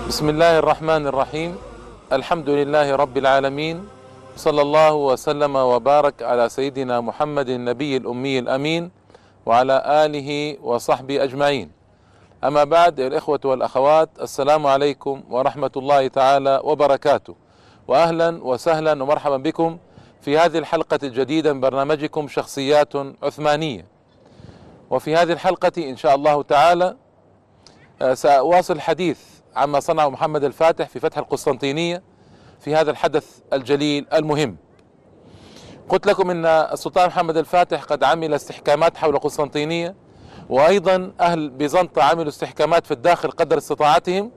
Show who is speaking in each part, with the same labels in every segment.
Speaker 1: بسم الله الرحمن الرحيم. الحمد لله رب العالمين، صلى الله وسلم وبارك على سيدنا محمد النبي الأمي الأمين وعلى آله وصحبه أجمعين. أما بعد، الإخوة والأخوات، السلام عليكم ورحمة الله تعالى وبركاته، وأهلا وسهلا ومرحبا بكم في هذه الحلقة الجديدة من برنامجكم شخصيات عثمانية. وفي هذه الحلقة إن شاء الله تعالى سأواصل الحديث عما صنعه محمد الفاتح في فتح القسطنطينية في هذا الحدث الجليل المهم. قلت لكم ان السلطان محمد الفاتح قد عمل استحكامات حول القسطنطينية، وايضا اهل بيزنطة عملوا استحكامات في الداخل قدر استطاعتهم.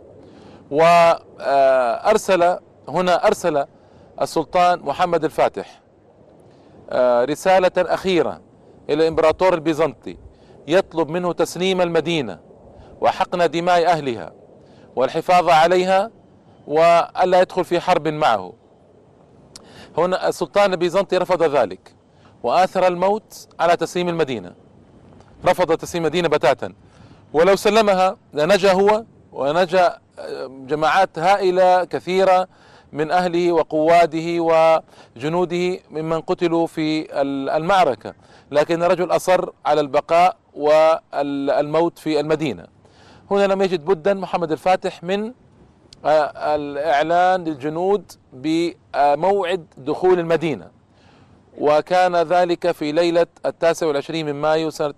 Speaker 1: وارسل السلطان محمد الفاتح رسالة اخيرة الى الامبراطور البيزنطي يطلب منه تسليم المدينة وحقن دماء اهلها والحفاظ عليها وألا يدخل في حرب معه. هنا السلطان البيزنطي رفض ذلك وآثر الموت على تسليم المدينة، رفض تسليم المدينة بتاتا، ولو سلمها لنجا هو ونجا جماعات هائلة كثيرة من أهله وقواده وجنوده ممن قتلوا في المعركة، لكن الرجل أصر على البقاء والموت في المدينة. هنا لم يجد بدا محمد الفاتح من الإعلان للجنود بموعد دخول المدينة، وكان ذلك في ليلة 29 من مايو سنة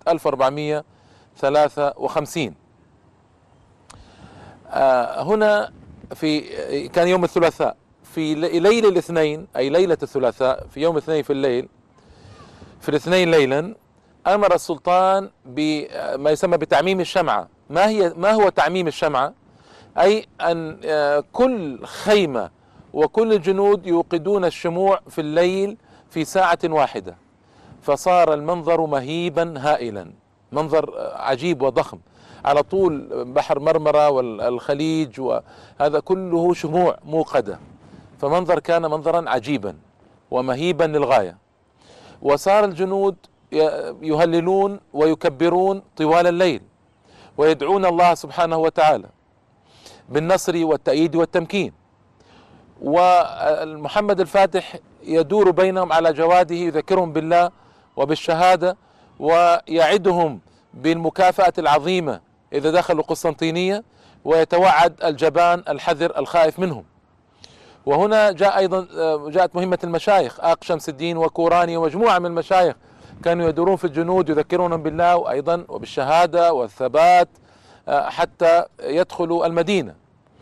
Speaker 1: 1453. هنا كان يوم الثلاثاء في ليل الاثنين، أي ليلة الثلاثاء في يوم الاثنين في الليل، في الاثنين ليلا، أمر السلطان بما يسمى بتعميم الشمعة. ما هو تعميم الشمعة؟ أي أن كل خيمة وكل الجنود يوقدون الشموع في الليل في ساعة واحدة، فصار المنظر مهيبا هائلا، منظر عجيب وضخم على طول بحر مرمرة والخليج، وهذا كله شموع موقدة، فمنظر كان منظرا عجيبا ومهيبا للغاية. وصار الجنود يهللون ويكبرون طوال الليل ويدعون الله سبحانه وتعالى بالنصر والتأييد والتمكين، ومحمد الفاتح يدور بينهم على جواده، يذكرهم بالله وبالشهادة ويعدهم بالمكافأة العظيمة إذا دخلوا القسطنطينية، ويتوعد الجبان الحذر الخائف منهم. وهنا جاءت مهمة المشايخ، آق شمس الدين وكوراني ومجموعة من المشايخ كانوا يدورون في الجنود يذكرونهم بالله وأيضا وبالشهادة والثبات حتى يدخلوا المدينة.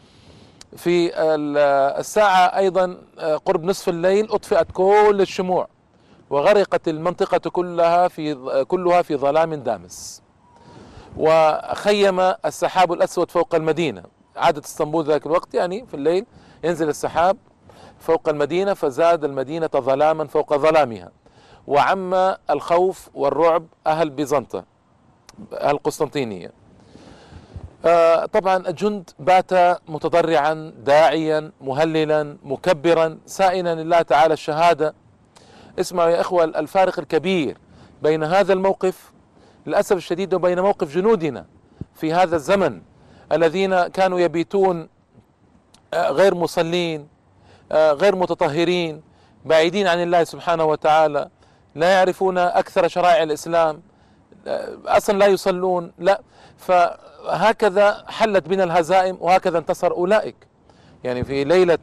Speaker 1: في الساعة أيضا قرب نصف الليل أطفئت كل الشموع وغرقت المنطقة كلها في ظلام دامس، وخيم السحاب الأسود فوق المدينة. عادة اسطنبول ذاك الوقت يعني في الليل ينزل السحاب فوق المدينة، فزاد المدينة ظلاما فوق ظلامها، وعم الخوف والرعب أهل بيزنطة، أهل القسطنطينية. طبعا الجند بات متضرعا داعيا مهللا مكبرا سائلا لله تعالى الشهادة. اسمعوا يا إخوة الفارق الكبير بين هذا الموقف للأسف الشديد وبين موقف جنودنا في هذا الزمن، الذين كانوا يبيتون غير مصلين، غير متطهرين، بعيدين عن الله سبحانه وتعالى، لا يعرفون أكثر شرائع الإسلام، أصلا لا يصلون. لا، فهكذا حلت بنا الهزائم وهكذا انتصر أولئك. يعني في ليلة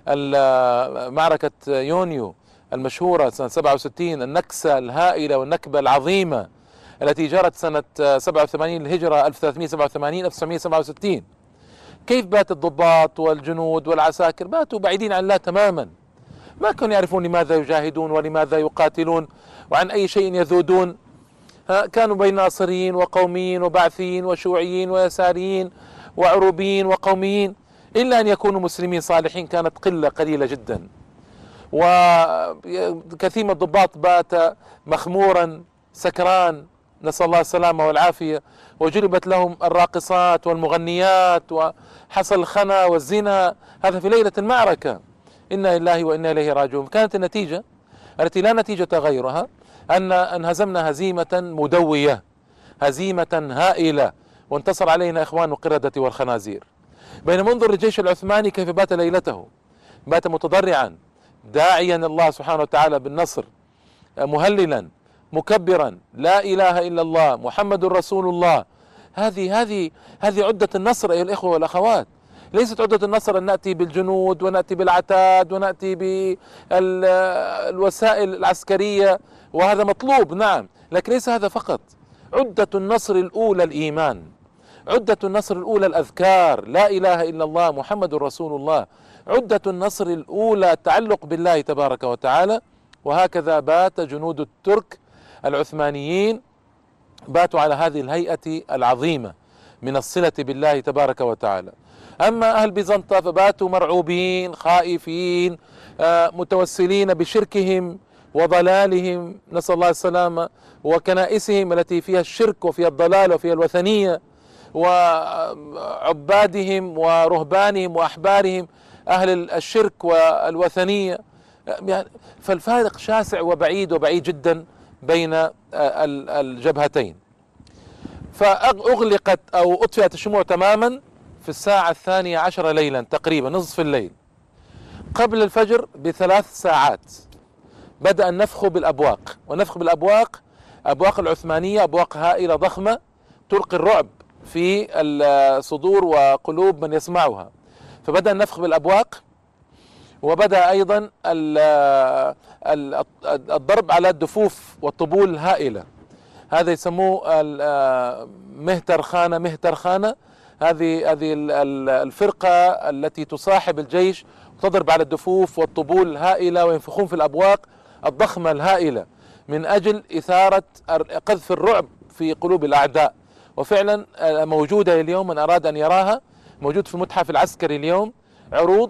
Speaker 1: معركة يونيو المشهورة سنة 67، النكسة الهائلة والنكبة العظيمة التي جرت سنة 87 للهجرة 1387 1967، كيف بات الضباط والجنود والعساكر؟ باتوا بعيدين عن الله تماما، ما كانوا يعرفون لماذا يجاهدون ولماذا يقاتلون وعن أي شيء يذودون. كانوا بين ناصريين وقوميين وبعثيين وشيوعيين ويساريين وعروبيين وقوميين، إلا أن يكونوا مسلمين صالحين كانت قلة قليلة جدا. وكثير من الضباط بات مخمورا سكران، نسأل الله السلامة والعافية، وجلبت لهم الراقصات والمغنيات، وحصل الخنا والزنا، هذا في ليلة المعركة. إنا لله وإنا إليه راجعون. كانت النتيجة التي لا نتيجة غيرها أن انهزمنا هزيمة مدوية، هزيمة هائلة، وانتصر علينا إخوان القردة والخنازير. بينما انظر للجيش العثماني كيف بات ليلته، بات متضرعا داعيا الله سبحانه وتعالى بالنصر، مهللا مكبرا لا إله إلا الله محمد رسول الله. هذه عدة النصر أيها الإخوة والأخوات. ليست عدة النصر أن نأتي بالجنود ونأتي بالعتاد ونأتي بالوسائل العسكرية، وهذا مطلوب نعم، لكن ليس هذا فقط. عدة النصر الأولى الإيمان، عدة النصر الأولى الأذكار لا إله إلا الله محمد رسول الله، عدة النصر الأولى التعلق بالله تبارك وتعالى. وهكذا بات جنود الترك العثمانيين، باتوا على هذه الهيئة العظيمة من الصلة بالله تبارك وتعالى. أما أهل بيزنطة فباتوا مرعوبين خائفين متوسلين بشركهم وضلالهم، نسأل الله السلامة، وكنائسهم التي فيها الشرك وفيها الضلال وفيها الوثنية، وعبادهم ورهبانهم وأحبارهم أهل الشرك والوثنية. يعني فالفارق شاسع وبعيد جدا بين الجبهتين. فأغلقت أو أطفئت الشموع تماما في الساعة 12 ليلا تقريبا، نصف الليل. قبل الفجر ب3 ساعات بدأ النفخ بالأبواق، والنفخ بالأبواق أبواق العثمانية أبواق هائلة ضخمة تلقي الرعب في الصدور وقلوب من يسمعها. فبدأ النفخ بالأبواق، وبدأ أيضا الضرب على الدفوف والطبول الهائلة، هذا يسموه مهترخانة. هذه الفرقة التي تصاحب الجيش وتضرب على الدفوف والطبول الهائلة وينفخون في الأبواق الضخمة الهائلة من أجل إثارة قذف الرعب في قلوب الأعداء. وفعلا موجودة اليوم، من أراد أن يراها موجود في المتحف العسكري اليوم عروض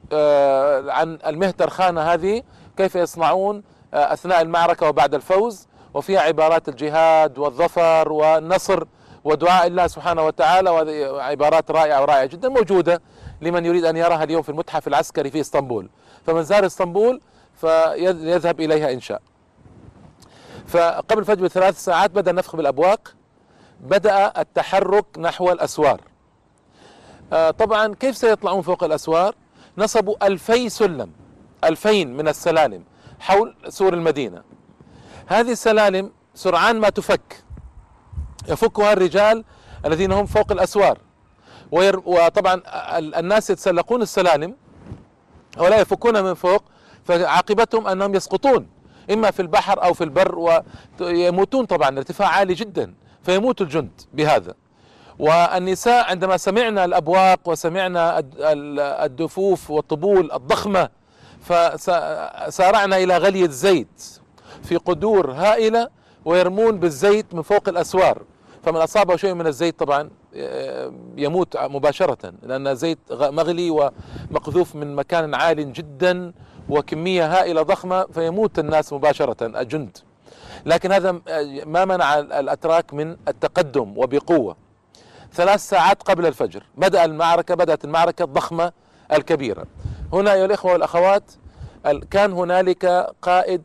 Speaker 1: عن المهترخانة هذه، كيف يصنعون أثناء المعركة وبعد الفوز، وفيها عبارات الجهاد والظفر والنصر ودعاء الله سبحانه وتعالى، وعبارات رائعة جدا موجودة لمن يريد أن يراها اليوم في المتحف العسكري في اسطنبول. فمن زار اسطنبول فيذهب إليها إن شاء. فقبل الفجر ب3 ساعات بدأ النفخ بالأبواق، بدأ التحرك نحو الأسوار. طبعا كيف سيطلعون فوق الأسوار؟ نصبوا 2000 سلم، 2000 من السلالم حول سور المدينة. هذه السلالم سرعان ما تفك، يفكها الرجال الذين هم فوق الأسوار، وطبعا الناس يتسلقون السلالم ولا يفكون من فوق، فعاقبتهم أنهم يسقطون إما في البحر أو في البر ويموتون، طبعا ارتفاع عالي جدا فيموت الجند بهذا. والنساء عندما سمعنا الأبواق وسمعنا الدفوف والطبول الضخمة فسارعنا إلى غلي الزيت في قدور هائلة ويرمون بالزيت من فوق الأسوار، فمن أصابه شيء من الزيت طبعا يموت مباشرة، لأن زيت مغلي ومقذوف من مكان عال جدا وكمية هائلة ضخمة، فيموت الناس مباشرة الجند. لكن هذا ما منع الأتراك من التقدم وبقوة. 3 ساعات قبل الفجر بدأت المعركة الضخمة الكبيرة. هنا أيها الإخوة والأخوات كان هنالك قائد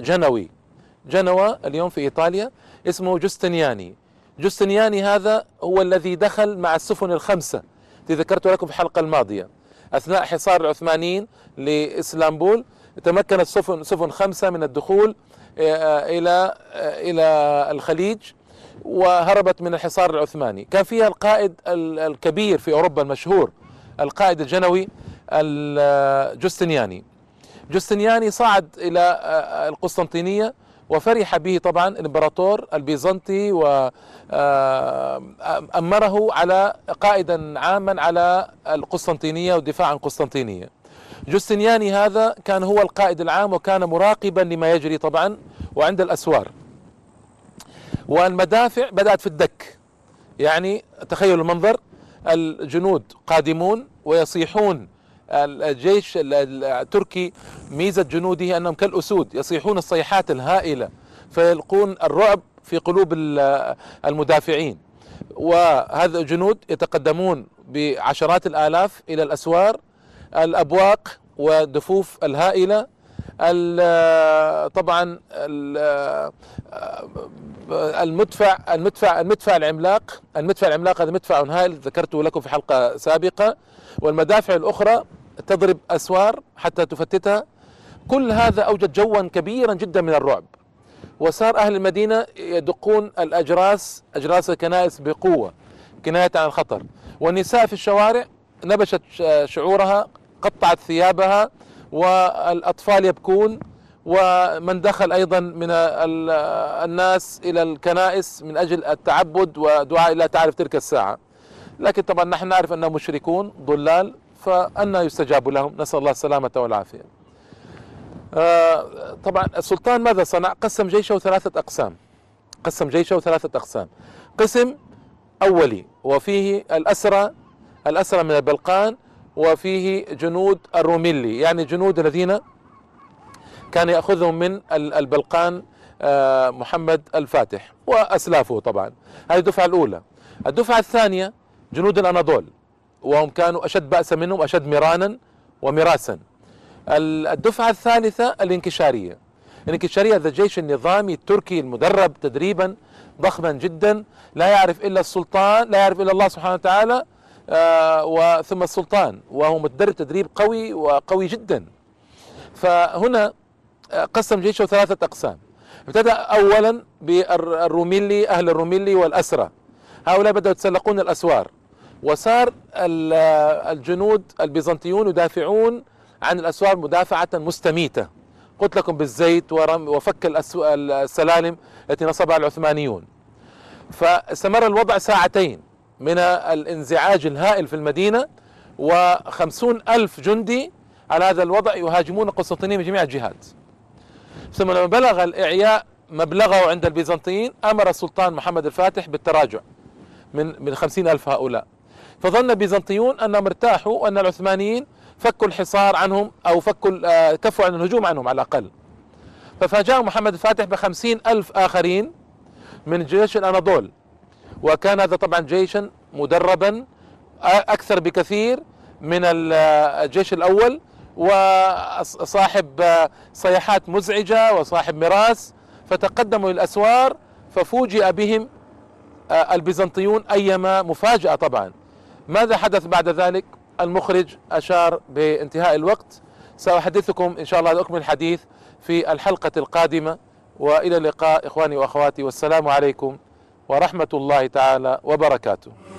Speaker 1: جنوة اليوم في إيطاليا اسمه جوستنياني هذا هو الذي دخل مع السفن ال5 التي ذكرت لكم في الحلقة الماضية. أثناء حصار العثمانيين لإسطنبول تمكنت سفن 5 من الدخول إلى الخليج وهربت من الحصار العثماني. كان فيها القائد الكبير في أوروبا المشهور، القائد الجنوي جوستنياني صعد إلى القسطنطينية وفرح به طبعا الإمبراطور البيزنطي وأمره على قائدا عاما على القسطنطينية والدفاع عن قسطنطينية. جوستنياني هذا كان هو القائد العام وكان مراقبا لما يجري طبعا وعند الأسوار، والمدافع بدأت في الدك. يعني تخيلوا المنظر، الجنود قادمون ويصيحون، الجيش التركي ميزة جنوده أنهم كالأسود يصيحون الصيحات الهائلة فيلقون الرعب في قلوب المدافعين، وهذا الجنود يتقدمون بعشرات الآلاف إلى الأسوار، الأبواق والدفوف الهائلة، طبعا المدفع العملاق هذا مدفع هائل ذكرته لكم في حلقة سابقة، والمدافع الأخرى تضرب أسوار حتى تفتتها. كل هذا أوجد جوا كبيرا جدا من الرعب، وصار أهل المدينة يدقون أجراس الكنائس بقوة كناية عن الخطر، والنساء في الشوارع نبشت شعورها، قطعت ثيابها، والأطفال يبكون، ومن دخل أيضا من الناس إلى الكنائس من أجل التعبد ودعاء الله تعالى في تلك الساعة. لكن طبعا نحن نعرف أنهم مشركون ضلال، فأنا يستجاب لهم، نسأل الله السلامة والعافية. طبعا السلطان ماذا صنع؟ قسم جيشه ثلاثة أقسام. قسم أولي وفيه الأسرى من البلقان، وفيه جنود الروميلي، يعني جنود الذين كان يأخذهم من البلقان محمد الفاتح وأسلافه. طبعا هذه الدفعة الأولى. الدفعة الثانية جنود الأناضول، وهم كانوا أشد بأسا منهم، أشد مرانا ومراسا. الدفعة الثالثة الانكشارية هذا الجيش النظامي التركي المدرب تدريبا ضخما جدا، لا يعرف إلا السلطان، لا يعرف إلا الله سبحانه وتعالى، وثم السلطان، وهو متدرب تدريب قوي جدا. فهنا قسم جيشه ثلاثة أقسام. ابتدأ أولا بالروميلي، أهل الروميلي والأسرى، هؤلاء بدأوا يتسلقون الأسوار، وصار الجنود البيزنطيون يدافعون عن الأسوار مدافعة مستميتة، قلت لكم بالزيت وفك السلالم التي نصبها العثمانيون. فاستمر الوضع ساعتين من الانزعاج الهائل في المدينة، و50,000 جندي على هذا الوضع يهاجمون قسطنطينية من جميع الجهات. ثم لما بلغ الإعياء مبلغه عند البيزنطيين، أمر السلطان محمد الفاتح بالتراجع من 50,000 هؤلاء. فظن البيزنطيون أنهم ارتاحوا وأن العثمانيين فكوا الحصار عنهم، أو كفوا عن الهجوم عنهم على الأقل. ففاجأ محمد الفاتح ب50,000 آخرين من جيش الأناضول، وكان هذا طبعا جيشا مدربا أكثر بكثير من الجيش الأول، وصاحب صيحات مزعجة وصاحب مراس. فتقدموا للأسوار، ففوجئ بهم البيزنطيون أيما مفاجأة. طبعا ماذا حدث بعد ذلك؟ المخرج أشار بانتهاء الوقت، سأحدثكم إن شاء الله أكمل الحديث في الحلقة القادمة، وإلى اللقاء إخواني وأخواتي، والسلام عليكم ورحمة الله تعالى وبركاته.